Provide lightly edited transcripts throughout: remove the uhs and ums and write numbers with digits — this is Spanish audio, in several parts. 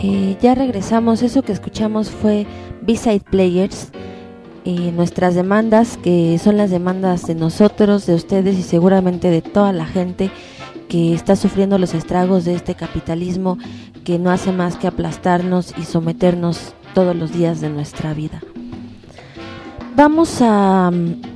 Ya regresamos. Eso que escuchamos fue B-Side Players. Nuestras demandas, que son las demandas de nosotros, de ustedes y seguramente de toda la gente que está sufriendo los estragos de este capitalismo que no hace más que aplastarnos y someternos todos los días de nuestra vida. Vamos a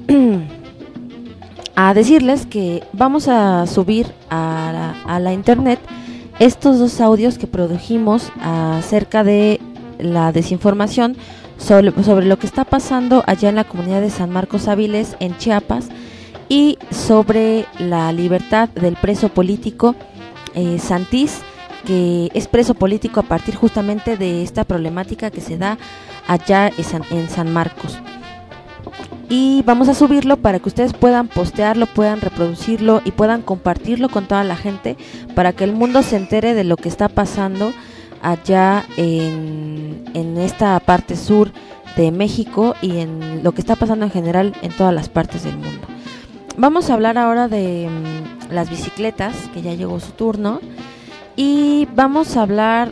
decirles que vamos a subir a la internet estos dos audios que produjimos acerca de la desinformación sobre lo que está pasando allá en la comunidad de San Marcos Áviles, en Chiapas, y sobre la libertad del preso político Santis, que es preso político a partir justamente de esta problemática que se da allá en San Marcos. Y vamos a subirlo para que ustedes puedan postearlo, puedan reproducirlo y puedan compartirlo con toda la gente, para que el mundo se entere de lo que está pasando allá en esta parte sur de México y en lo que está pasando en general en todas las partes del mundo. Vamos a hablar ahora de las bicicletas, que ya llegó su turno, y vamos a hablar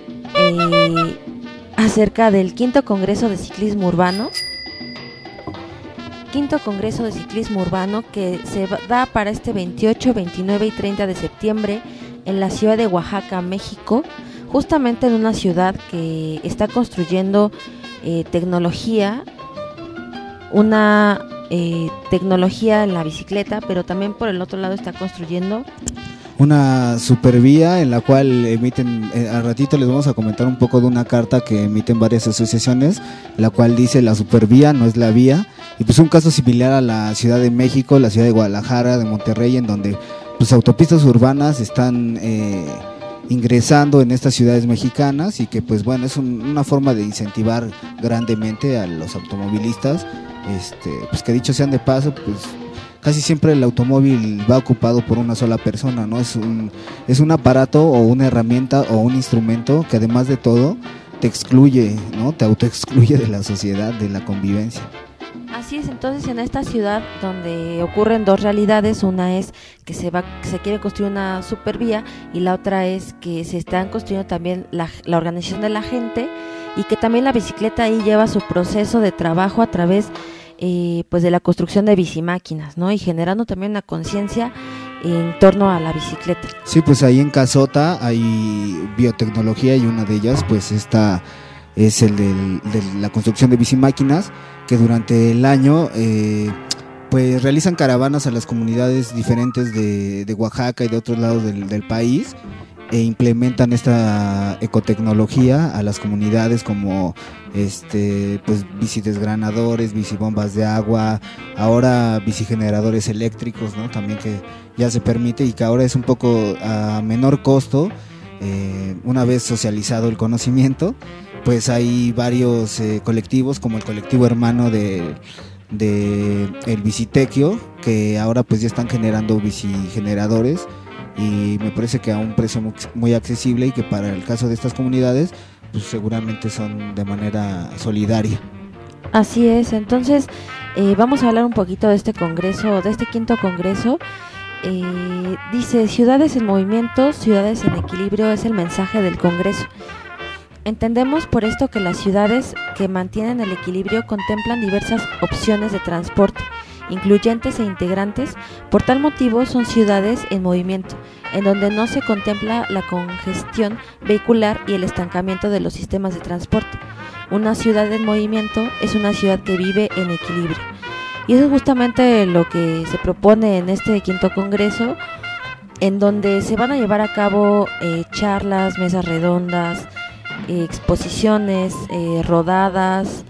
acerca del quinto Congreso de Ciclismo Urbano. Quinto Congreso de Ciclismo Urbano que se da para este 28, 29 y 30 de septiembre en la ciudad de Oaxaca, México, justamente en una ciudad que está construyendo tecnología, una tecnología en la bicicleta, pero también por el otro lado está construyendo una supervía en la cual emiten, al ratito les vamos a comentar un poco de una carta que emiten varias asociaciones, la cual dice la supervía no es la vía, y pues un caso similar a la Ciudad de México, la Ciudad de Guadalajara, de Monterrey, en donde pues autopistas urbanas están ingresando en estas ciudades mexicanas, y que pues bueno, es una forma de incentivar grandemente a los automovilistas, pues que dicho sean de paso, pues casi siempre el automóvil va ocupado por una sola persona, ¿no? Es un aparato o una herramienta o un instrumento que además de todo te excluye, ¿no? Te autoexcluye de la sociedad, de la convivencia. Así es. Entonces, en esta ciudad donde ocurren dos realidades, una es que se quiere construir una supervía, y la otra es que se están construyendo también la organización de la gente, y que también la bicicleta ahí lleva su proceso de trabajo a través pues de la construcción de bicimáquinas, ¿no? Y generando también una conciencia en torno a la bicicleta. Sí, pues ahí en Casota hay biotecnología, y una de ellas pues esta es el de la construcción de bicimáquinas, que durante el año pues realizan caravanas a las comunidades diferentes de Oaxaca y de otros lados del país, e implementan esta ecotecnología a las comunidades, como pues bicidesgranadores, bicibombas de agua, ahora bicigeneradores eléctricos, ¿no? También que ya se permite, y que ahora es un poco a menor costo. Una vez socializado el conocimiento, pues hay varios colectivos, como el colectivo hermano de el Bicitequio, que ahora pues ya están generando bicigeneradores, y me parece que a un precio muy accesible, y que para el caso de estas comunidades pues seguramente son de manera solidaria. Así es. Entonces vamos a hablar un poquito de este congreso, de este quinto congreso. Dice: ciudades en movimiento, ciudades en equilibrio es el mensaje del congreso. Entendemos por esto que las ciudades que mantienen el equilibrio contemplan diversas opciones de transporte, incluyentes e integrantes. Por tal motivo son ciudades en movimiento, en donde no se contempla la congestión vehicular y el estancamiento de los sistemas de transporte. Una ciudad en movimiento es una ciudad que vive en equilibrio. Y eso es justamente lo que se propone en este quinto congreso, en donde se van a llevar a cabo charlas, mesas redondas, exposiciones, rodadas,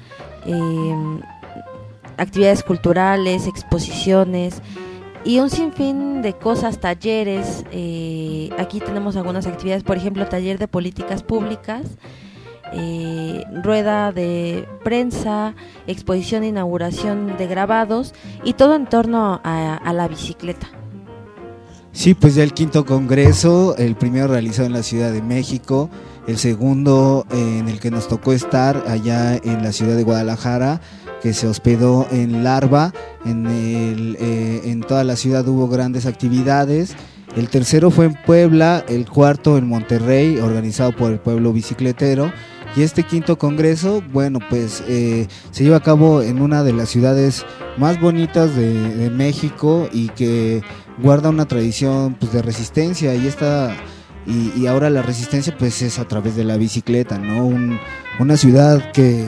actividades culturales, exposiciones y un sinfín de cosas, talleres. Aquí tenemos algunas actividades, por ejemplo, taller de políticas públicas, rueda de prensa, exposición e inauguración de grabados, y todo en torno a la bicicleta. Sí, pues ya el quinto congreso, el primero realizado en la Ciudad de México, el segundo en el que nos tocó estar allá en la ciudad de Guadalajara, que se hospedó en Larva. En toda la ciudad hubo grandes actividades, el tercero fue en Puebla, el cuarto en Monterrey, organizado por el pueblo bicicletero. Y este quinto congreso, bueno, pues se lleva a cabo en una de las ciudades más bonitas de México y que guarda una tradición pues de resistencia, y ahora la resistencia pues es a través de la bicicleta, ¿no? Una ciudad que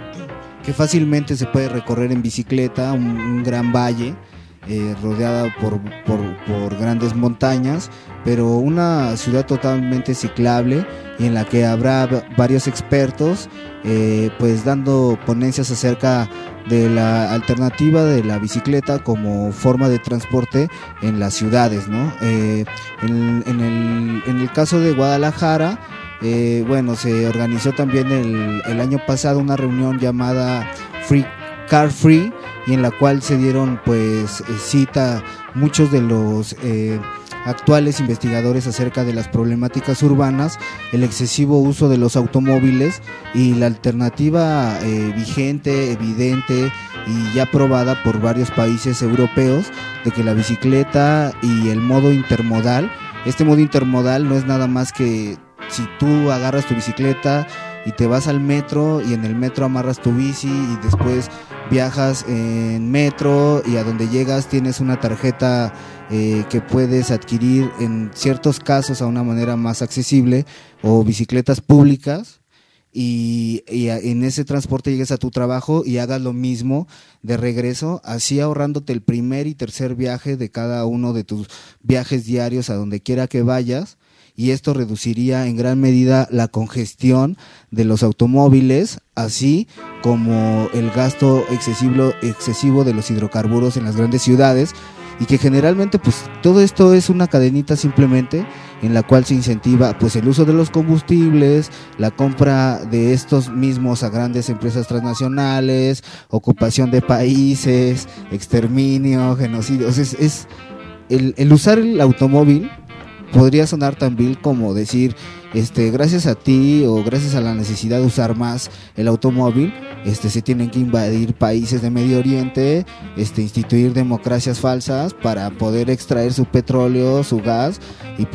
fácilmente se puede recorrer en bicicleta, un gran valle rodeada por grandes montañas, pero una ciudad totalmente ciclable y en la que habrá varios expertos pues dando ponencias acerca de la alternativa de la bicicleta como forma de transporte en las ciudades, ¿no? En el caso de Guadalajara, bueno, se organizó también el año pasado una reunión llamada Car Free, y en la cual se dieron pues cita muchos de los actuales investigadores acerca de las problemáticas urbanas, el excesivo uso de los automóviles y la alternativa vigente, evidente y ya probada por varios países europeos de que la bicicleta y el modo intermodal, este modo intermodal no es nada más que si tú agarras tu bicicleta y te vas al metro y en el metro amarras tu bici y después viajas en metro y a donde llegas tienes una tarjeta que puedes adquirir en ciertos casos a una manera más accesible, o bicicletas públicas, y en ese transporte llegues a tu trabajo y hagas lo mismo de regreso, así ahorrándote el primer y tercer viaje de cada uno de tus viajes diarios a donde quiera que vayas. Y esto reduciría en gran medida la congestión de los automóviles, así como el gasto excesivo de los hidrocarburos en las grandes ciudades, y que generalmente pues todo esto es una cadenita simplemente en la cual se incentiva pues el uso de los combustibles, la compra de estos mismos a grandes empresas transnacionales, ocupación de países, exterminio, genocidio. Es el usar el automóvil podría sonar tan vil como decir, gracias a ti o gracias a la necesidad de usar más el automóvil, se tienen que invadir países de Medio Oriente, instituir democracias falsas para poder extraer su petróleo, su gas y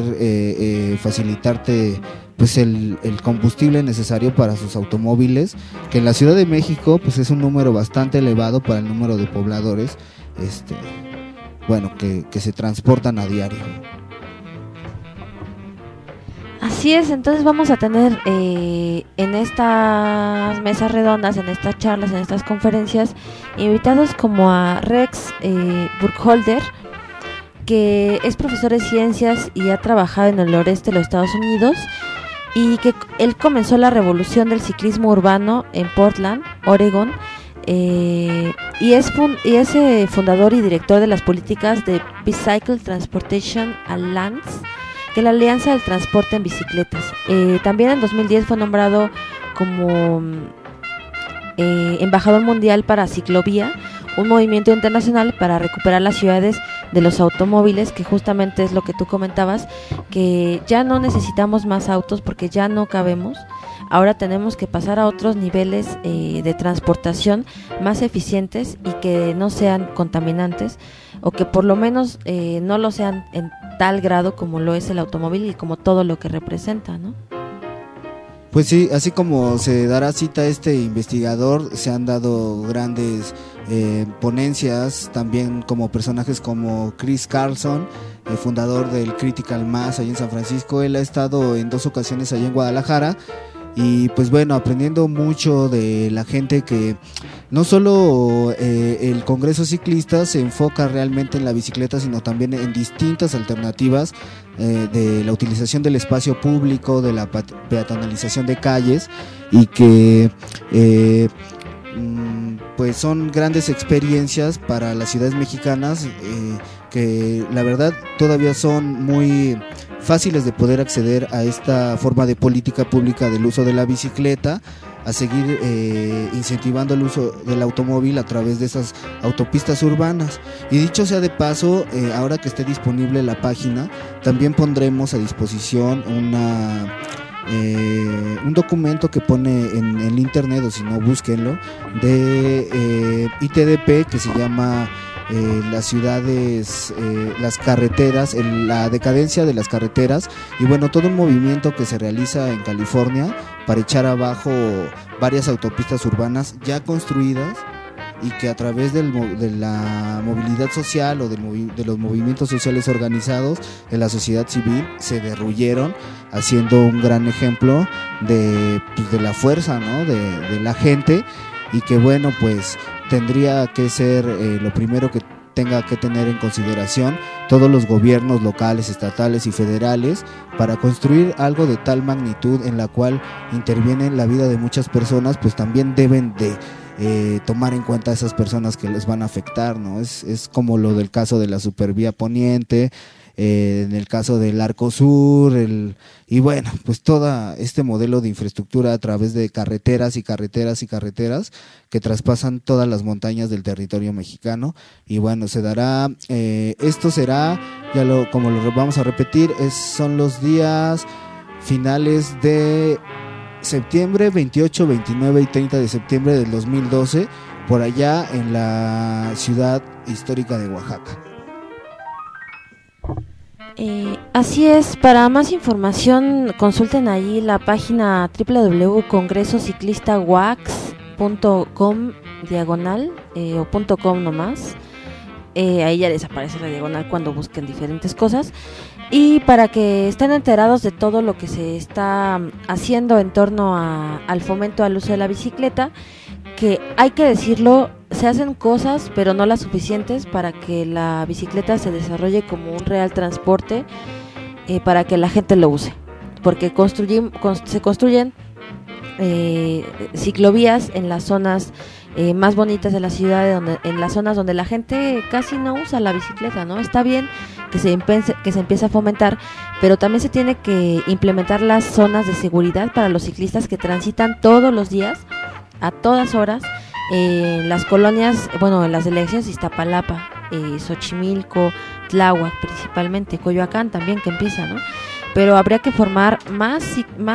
poder facilitarte pues el combustible necesario para sus automóviles, que en la Ciudad de México pues es un número bastante elevado para el número de pobladores, que se transportan a diario. Así es, entonces vamos a tener en estas mesas redondas, en estas charlas, en estas conferencias, invitados como a Rex Burkholder, que es profesor de ciencias y ha trabajado en el noreste de los Estados Unidos, y que él comenzó la revolución del ciclismo urbano en Portland, Oregon, y es fundador y director de las políticas de Bicycle Transportation Alliance, que es la Alianza del Transporte en Bicicletas. También en 2010 fue nombrado como embajador mundial para Ciclovía, un movimiento internacional para recuperar las ciudades de los automóviles, que justamente es lo que tú comentabas, que ya no necesitamos más autos porque ya no cabemos. Ahora tenemos que pasar a otros niveles de transportación más eficientes y que no sean contaminantes, o que por lo menos no lo sean en tal grado como lo es el automóvil y como todo lo que representa, ¿no? Pues sí, así como se dará cita a este investigador, se han dado grandes ponencias también como personajes como Chris Carlson, el fundador del Critical Mass allá en San Francisco. Él ha estado en 2 ocasiones allá en Guadalajara. Y pues bueno, aprendiendo mucho de la gente, que no solo el Congreso Ciclista se enfoca realmente en la bicicleta, sino también en distintas alternativas de la utilización del espacio público, de la peatonalización de calles, y que pues son grandes experiencias para las ciudades mexicanas, que la verdad todavía son muy fáciles de poder acceder a esta forma de política pública del uso de la bicicleta, a seguir incentivando el uso del automóvil a través de esas autopistas urbanas. Y dicho sea de paso, ahora que esté disponible la página, también pondremos a disposición un documento que pone en el internet, o si no, búsquenlo, de ITDP, que se llama las ciudades, las carreteras, la decadencia de las carreteras y bueno, todo un movimiento que se realiza en California para echar abajo varias autopistas urbanas ya construidas y que a través de la movilidad social o de los movimientos sociales organizados de la sociedad civil se derruyeron, haciendo un gran ejemplo de la fuerza, ¿no? de la gente, y que bueno, pues tendría que ser lo primero que tenga que tener en consideración todos los gobiernos locales, estatales y federales para construir algo de tal magnitud en la cual interviene la vida de muchas personas, pues también deben de tomar en cuenta a esas personas que les van a afectar, ¿no? Es como lo del caso de la Supervía Poniente, en el caso del Arco Sur, y bueno, pues todo este modelo de infraestructura a través de carreteras y carreteras y carreteras que traspasan todas las montañas del territorio mexicano. Y bueno, se dará, esto será, como lo vamos a repetir, son los días finales de septiembre, 28, 29 y 30 de septiembre del 2012, por allá en la ciudad histórica de Oaxaca. Así es, para más información consulten ahí la página www.congresociclistawax.com o .com nomás, ahí ya les aparece la diagonal cuando busquen diferentes cosas, y para que estén enterados de todo lo que se está haciendo en torno al fomento al uso de la bicicleta, que hay que decirlo, se hacen cosas pero no las suficientes para que la bicicleta se desarrolle como un real transporte, para que la gente lo use, porque se construyen ciclovías en las zonas más bonitas de la ciudad, en las zonas donde la gente casi no usa la bicicleta, ¿no? Está bien que se empiece a fomentar, pero también se tiene que implementar las zonas de seguridad para los ciclistas que transitan todos los días, a todas horas, las colonias, bueno, en las delegaciones de Iztapalapa, Xochimilco, Tláhuac principalmente, Coyoacán también que empieza, ¿no? Pero habría que formar más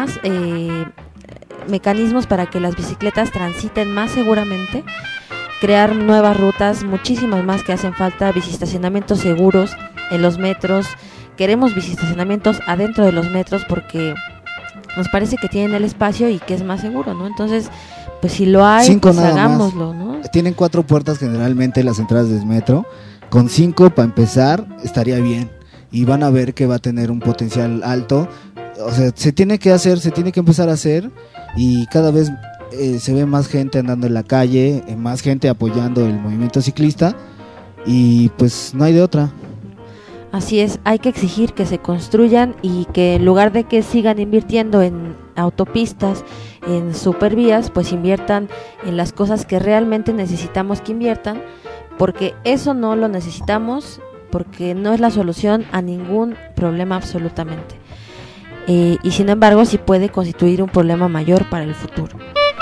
mecanismos para que las bicicletas transiten más seguramente, crear nuevas rutas, muchísimas más que hacen falta, biciestacionamientos seguros en los metros. Queremos biciestacionamientos adentro de los metros porque nos parece que tienen el espacio y que es más seguro, ¿no? Entonces, pues si lo hay, pues hagámoslo, ¿no? Tienen 4 puertas generalmente las entradas del metro, con 5 para empezar estaría bien, y van a ver que va a tener un potencial alto. O sea, se tiene que empezar a hacer, y cada vez se ve más gente andando en la calle, más gente apoyando el movimiento ciclista, y pues no hay de otra. Así es, hay que exigir que se construyan y que en lugar de que sigan invirtiendo en autopistas, en supervías, pues inviertan en las cosas que realmente necesitamos que inviertan, porque eso no lo necesitamos, porque no es la solución a ningún problema absolutamente. Y sin embargo sí puede constituir un problema mayor para el futuro.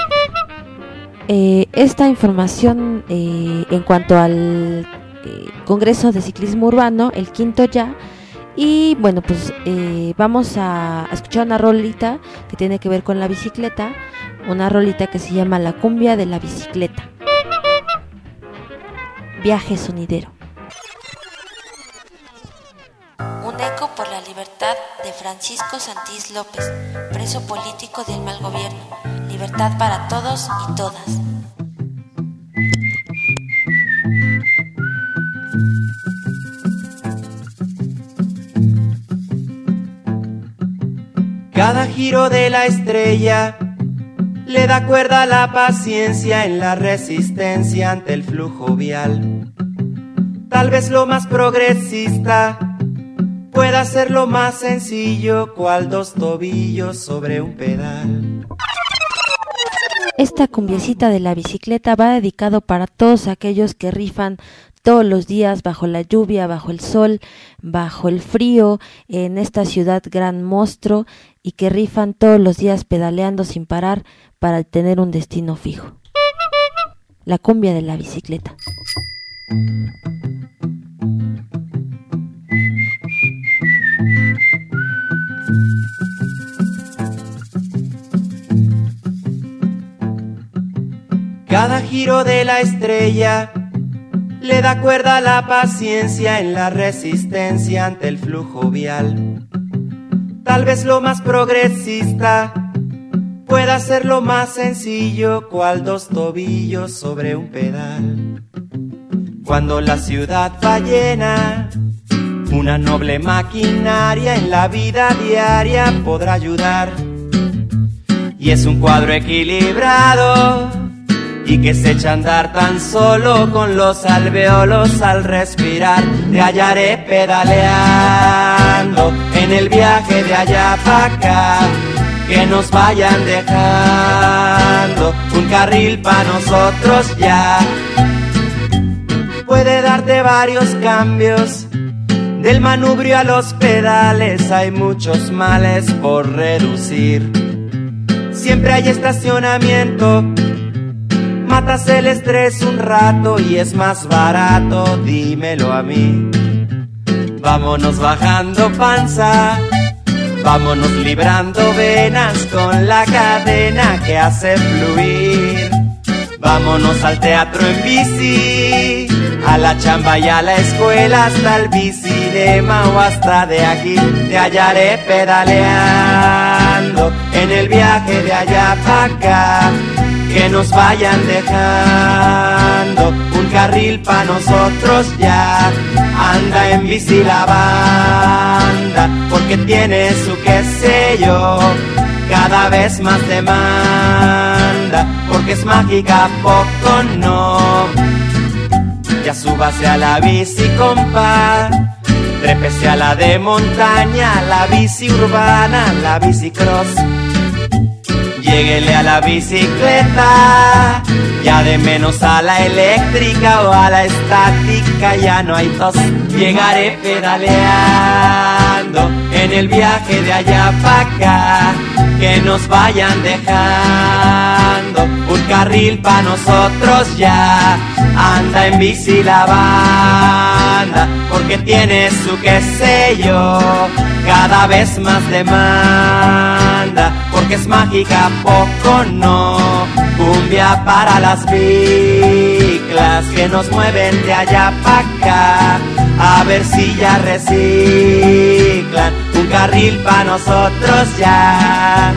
Esta información en cuanto al Congreso de Ciclismo Urbano, el quinto ya. Y bueno, pues vamos a escuchar una rolita que tiene que ver con la bicicleta, una rolita que se llama La Cumbia de la Bicicleta. Viaje sonidero. Un eco por la libertad de Francisco Santís López, preso político del mal gobierno. Libertad para todos y todas. Cada giro de la estrella le da cuerda a la paciencia en la resistencia ante el flujo vial. Tal vez lo más progresista pueda ser lo más sencillo, cual 2 tobillos sobre un pedal. Esta cumbiecita de la bicicleta va dedicado para todos aquellos que rifan todos los días bajo la lluvia, bajo el sol, bajo el frío, en esta ciudad gran monstruo, y que rifan todos los días pedaleando sin parar para tener un destino fijo. La cumbia de la bicicleta. Cada giro de la estrella le da cuerda a la paciencia en la resistencia ante el flujo vial. Tal vez lo más progresista pueda ser lo más sencillo, cual dos tobillos sobre un pedal. Cuando la ciudad va llena, una noble maquinaria en la vida diaria podrá ayudar. Y es un cuadro equilibrado y que se echa a andar tan solo con los alveolos al respirar. Te hallaré pedaleando en el viaje de allá para acá, que nos vayan dejando un carril para nosotros ya. Puede darte varios cambios, del manubrio a los pedales hay muchos males por reducir. Siempre hay estacionamiento, matas el estrés un rato y es más barato, dímelo a mí. Vámonos bajando panza, vámonos librando venas con la cadena que hace fluir. Vámonos al teatro en bici, a la chamba y a la escuela, hasta el bicinema o hasta de aquí. Te hallaré pedaleando en el viaje de allá para acá, que nos vayan dejando un carril pa' nosotros ya. Anda en bici la banda, porque tiene su qué sé yo, cada vez más demanda, porque es mágica, poco no. Ya súbase a la bici, compa, trépese a la de montaña, la bici urbana, la bici cross. Lléguele a la bicicleta, ya de menos a la eléctrica o a la estática, ya no hay tos. Llegaré pedaleando en el viaje de allá para acá, que nos vayan dejando un carril pa' nosotros ya. Anda en bici la banda, porque tiene su qué sé yo, cada vez más demanda, porque es mágica, poco no. Cumbia para las biclas que nos mueven de allá para acá, a ver si ya reciclan un carril pa' nosotros ya.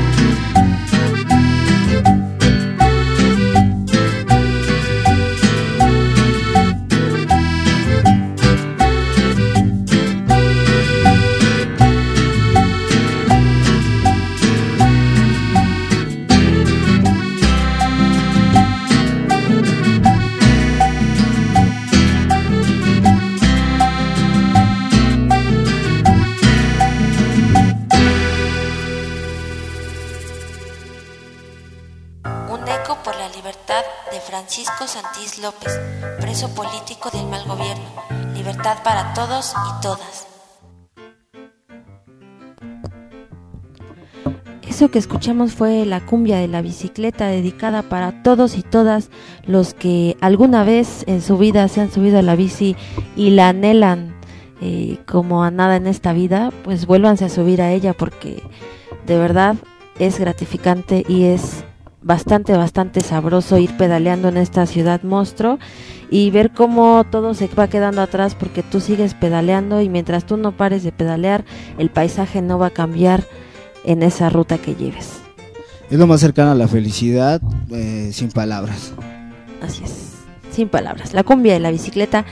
Francisco Santís López, preso político del mal gobierno. Libertad para todos y todas. Eso que escuchamos fue la cumbia de la bicicleta, dedicada para todos y todas los que alguna vez en su vida se han subido a la bici y la anhelan como a nada en esta vida. Pues vuélvanse a subir a ella, porque de verdad es gratificante y es bastante sabroso ir pedaleando en esta ciudad monstruo y ver cómo todo se va quedando atrás, porque tú sigues pedaleando y mientras tú no pares de pedalear, el paisaje no va a cambiar en esa ruta que lleves. Es lo más cercano a la felicidad, sin palabras. Así es, sin palabras. La cumbia de la bicicleta.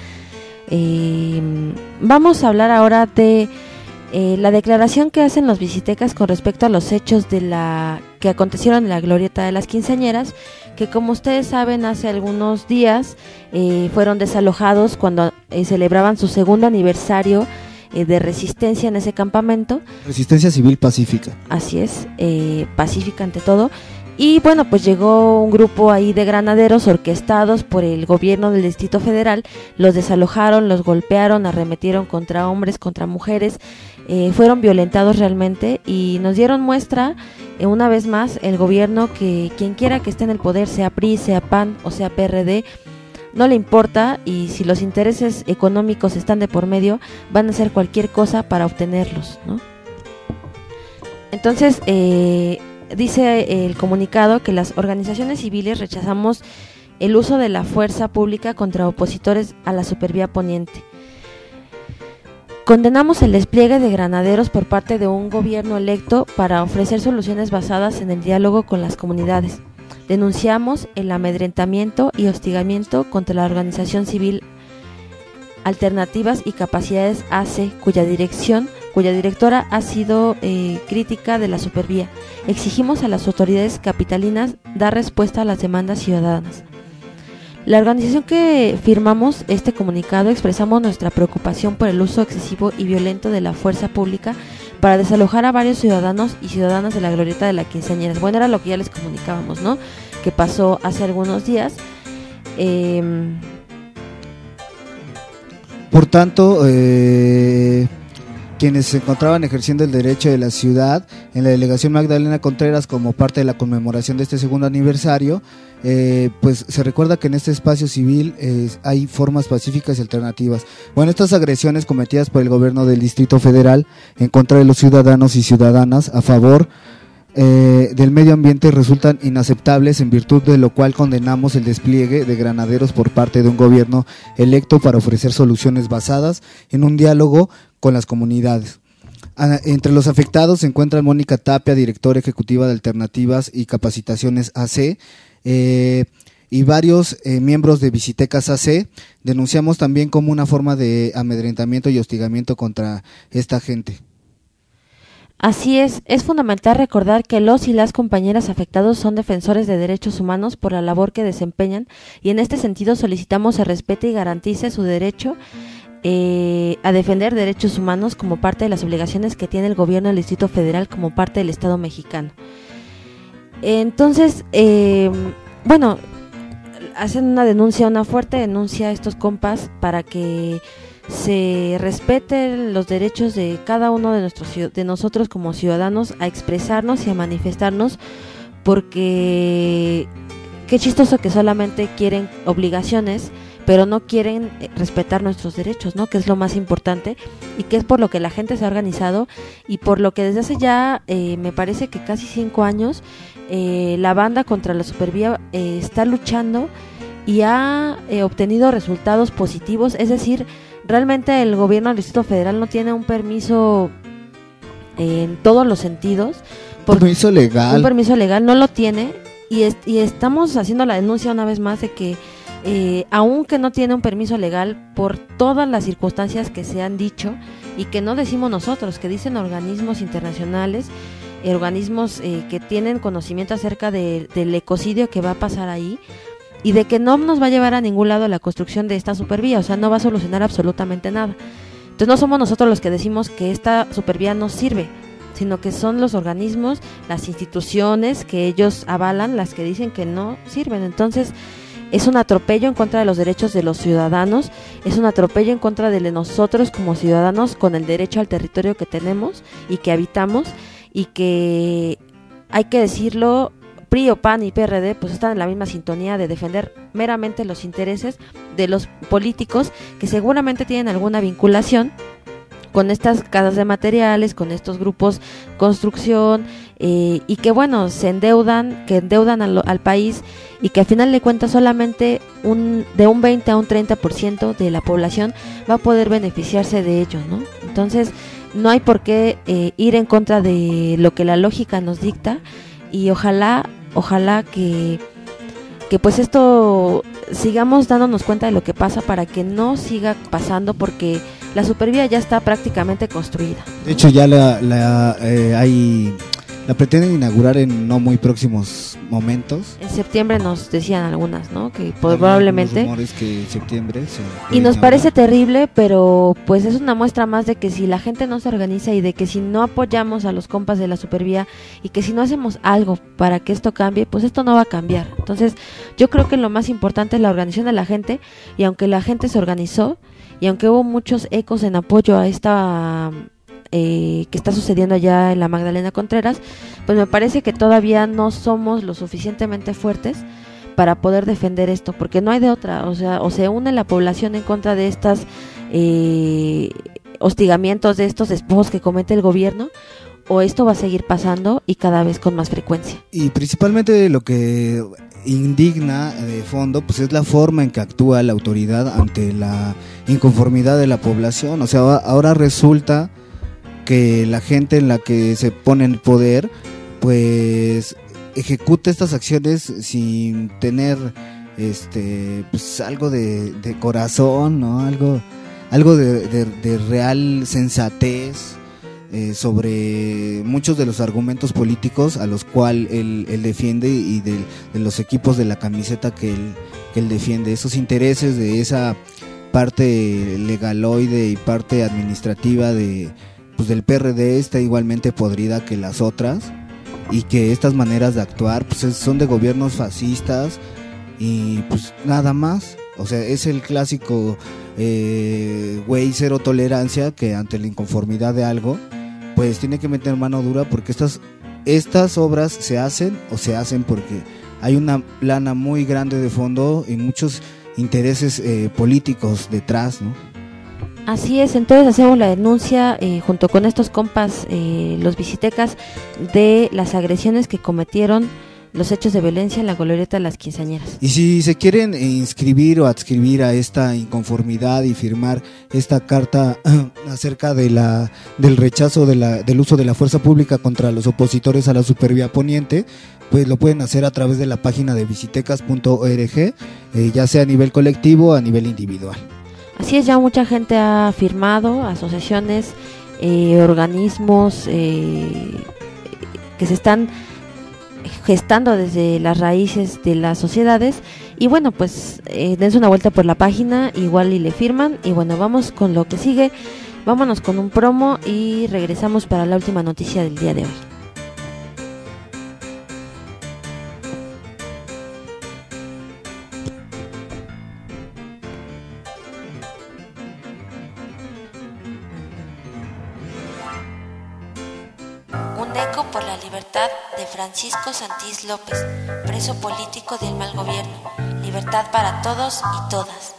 Vamos a hablar ahora de la declaración que hacen los visitecas con respecto a los hechos que acontecieron en la glorieta de las quinceañeras, que como ustedes saben, hace algunos días fueron desalojados cuando celebraban su segundo aniversario de resistencia en ese campamento. Resistencia civil pacífica. Así es, pacífica ante todo. Y bueno, pues llegó un grupo ahí de granaderos orquestados por el gobierno del Distrito Federal, los desalojaron, los golpearon, arremetieron contra hombres, contra mujeres, fueron violentados realmente y nos dieron muestra una vez más el gobierno que quien quiera que esté en el poder, sea PRI, sea PAN o sea PRD, no le importa, y si los intereses económicos están de por medio, van a hacer cualquier cosa para obtenerlos, ¿no? Entonces, dice el comunicado que las organizaciones civiles rechazamos el uso de la fuerza pública contra opositores a la Supervía Poniente. Condenamos el despliegue de granaderos por parte de un gobierno electo para ofrecer soluciones basadas en el diálogo con las comunidades. Denunciamos el amedrentamiento y hostigamiento contra la organización civil Alternativas y Capacidades AC, cuya directora ha sido crítica de la Supervía. Exigimos a las autoridades capitalinas dar respuesta a las demandas ciudadanas. La organización que firmamos este comunicado expresamos nuestra preocupación por el uso excesivo y violento de la fuerza pública para desalojar a varios ciudadanos y ciudadanas de la glorieta de la Quinceañera. Bueno, era lo que ya les comunicábamos, ¿no? Que pasó hace algunos días. Por tanto, quienes se encontraban ejerciendo el derecho de la ciudad en la delegación Magdalena Contreras como parte de la conmemoración de este segundo aniversario, pues se recuerda que en este espacio civil hay formas pacíficas y alternativas. Bueno, estas agresiones cometidas por el gobierno del Distrito Federal en contra de los ciudadanos y ciudadanas a favor del medio ambiente resultan inaceptables, en virtud de lo cual condenamos el despliegue de granaderos por parte de un gobierno electo para ofrecer soluciones basadas en un diálogo con las comunidades. Entre los afectados se encuentra Mónica Tapia, directora ejecutiva de Alternativas y Capacitaciones AC, y varios miembros de Visitecas AC. Denunciamos también como una forma de amedrentamiento y hostigamiento contra esta gente. Así es fundamental recordar que los y las compañeras afectados son defensores de derechos humanos por la labor que desempeñan, y en este sentido solicitamos se respete y garantice su derecho a defender derechos humanos como parte de las obligaciones que tiene el gobierno del Distrito Federal como parte del Estado mexicano. Entonces, bueno, hacen una fuerte denuncia a estos compas para que se respeten los derechos de cada uno de nosotros como ciudadanos a expresarnos y a manifestarnos, porque qué chistoso que solamente quieren obligaciones, pero no quieren respetar nuestros derechos, ¿no? Que es lo más importante, y que es por lo que la gente se ha organizado, y por lo que desde hace ya, me parece que casi 5 años, la banda contra la Supervía está luchando y ha obtenido resultados positivos. Es decir, realmente el gobierno del Distrito Federal no tiene un permiso en todos los sentidos. Un permiso legal no lo tiene, y estamos haciendo la denuncia una vez más de que aunque no tiene un permiso legal, por todas las circunstancias que se han dicho y que no decimos nosotros, que dicen organismos internacionales, organismos que tienen conocimiento acerca del ecocidio que va a pasar ahí, y de que no nos va a llevar a ningún lado la construcción de esta supervía, o sea, no va a solucionar absolutamente nada. Entonces no somos nosotros los que decimos que esta supervía no sirve, sino que son los organismos, las instituciones que ellos avalan, las que dicen que no sirven. Entonces es un atropello en contra de los derechos de los ciudadanos, es un atropello en contra de nosotros como ciudadanos con el derecho al territorio que tenemos y que habitamos, y que hay que decirlo, PRI o PAN y PRD pues están en la misma sintonía de defender meramente los intereses de los políticos que seguramente tienen alguna vinculación con estas casas de materiales, con estos grupos construcción, y que bueno, que endeudan al país, y que al final de cuentas solamente de un 20 a un 30% de la población va a poder beneficiarse de ello, ¿no? Entonces no hay por qué ir en contra de lo que la lógica nos dicta, y ojalá que pues esto sigamos dándonos cuenta de lo que pasa para que no siga pasando, porque la supervía ya está prácticamente construida. De hecho ya la pretenden inaugurar en no muy próximos momentos. En septiembre nos decían algunas, ¿no? Que probablemente. Rumores que en septiembre y nos parece terrible, pero pues es una muestra más de que si la gente no se organiza, y de que si no apoyamos a los compas de la supervía, y que si no hacemos algo para que esto cambie, pues esto no va a cambiar. Entonces yo creo que lo más importante es la organización de la gente, y aunque la gente se organizó, y aunque hubo muchos ecos en apoyo a esta que está sucediendo allá en la Magdalena Contreras, pues me parece que todavía no somos lo suficientemente fuertes para poder defender esto, porque no hay de otra. O sea, o se une la población en contra de estas hostigamientos, de estos despojos que comete el gobierno, o esto va a seguir pasando y cada vez con más frecuencia. Y principalmente lo que indigna de fondo pues es la forma en que actúa la autoridad ante la inconformidad de la población. O sea, ahora resulta que la gente en la que se pone en poder pues ejecuta estas acciones sin tener pues algo de corazón, ¿no? Algo de real sensatez sobre muchos de los argumentos políticos a los cuales él defiende y de los equipos de la camiseta que él defiende, esos intereses de esa parte legaloide y parte administrativa del PRD está igualmente podrida que las otras, y que estas maneras de actuar pues son de gobiernos fascistas y pues nada más. O sea, es el clásico güey cero tolerancia que ante la inconformidad de algo pues tiene que meter mano dura, porque estas obras se hacen porque hay una lana muy grande de fondo y muchos intereses políticos detrás, ¿no? Así es, entonces hacemos la denuncia junto con estos compas, los visitecas, de las agresiones que cometieron, los hechos de violencia en la glorieta de las quinceañeras. Y si se quieren inscribir o adscribir a esta inconformidad y firmar esta carta acerca de del rechazo del uso de la fuerza pública contra los opositores a la Supervía Poniente, pues lo pueden hacer a través de la página de visitecas.org, ya sea a nivel colectivo o a nivel individual. Así es, ya mucha gente ha firmado, asociaciones, organismos que se están gestando desde las raíces de las sociedades, y bueno, pues dense una vuelta por la página igual y le firman. Y bueno, vamos con lo que sigue, vámonos con un promo y regresamos para la última noticia del día de hoy. Un eco por la libertad de Francisco Santís López, preso político del mal gobierno. Libertad para todos y todas.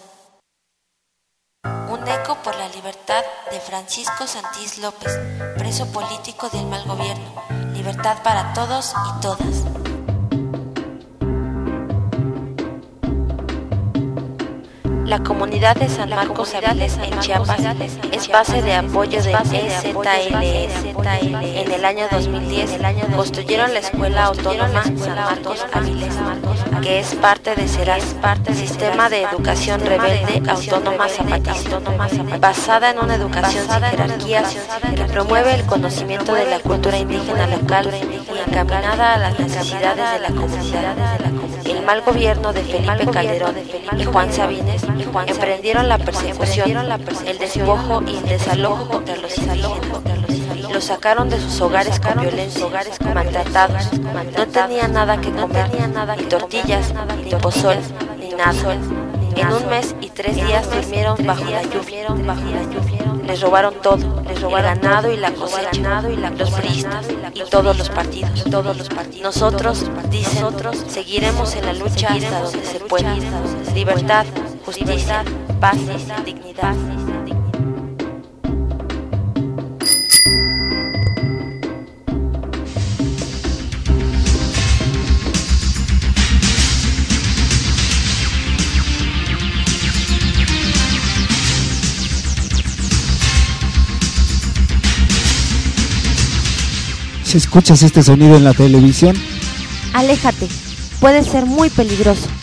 Un eco por la libertad de Francisco Santís López, preso político del mal gobierno. Libertad para todos y todas. La comunidad de San Marcos Avilés en Chiapas es base de apoyo de EZLN. En el año 2010 construyeron la Escuela Autónoma San Marcos Avilés, que es parte de SERAS, Sistema de Educación Rebelde Autónoma Zapatista, basada en una educación sin jerarquías que promueve el conocimiento de la cultura indígena local y encaminada a las necesidades de la comunidad. El mal gobierno de Felipe Calderón y Juan Sabines emprendieron la persecución, el despojo y el desalojo contra los indígenas. Los sacaron de sus hogares con violencia, maltratados, no tenían nada que comer, ni tortillas, ni pozol, ni nada. En un mes y 3 días durmieron bajo la lluvia. Les robaron todo, el ganado y la cosecha, los priistas y todos los partidos. Nosotros, dicen, seguiremos en la lucha hasta donde se pueda. Libertad, justicia, paz, dignidad. Si escuchas este sonido en la televisión, aléjate, puede ser muy peligroso.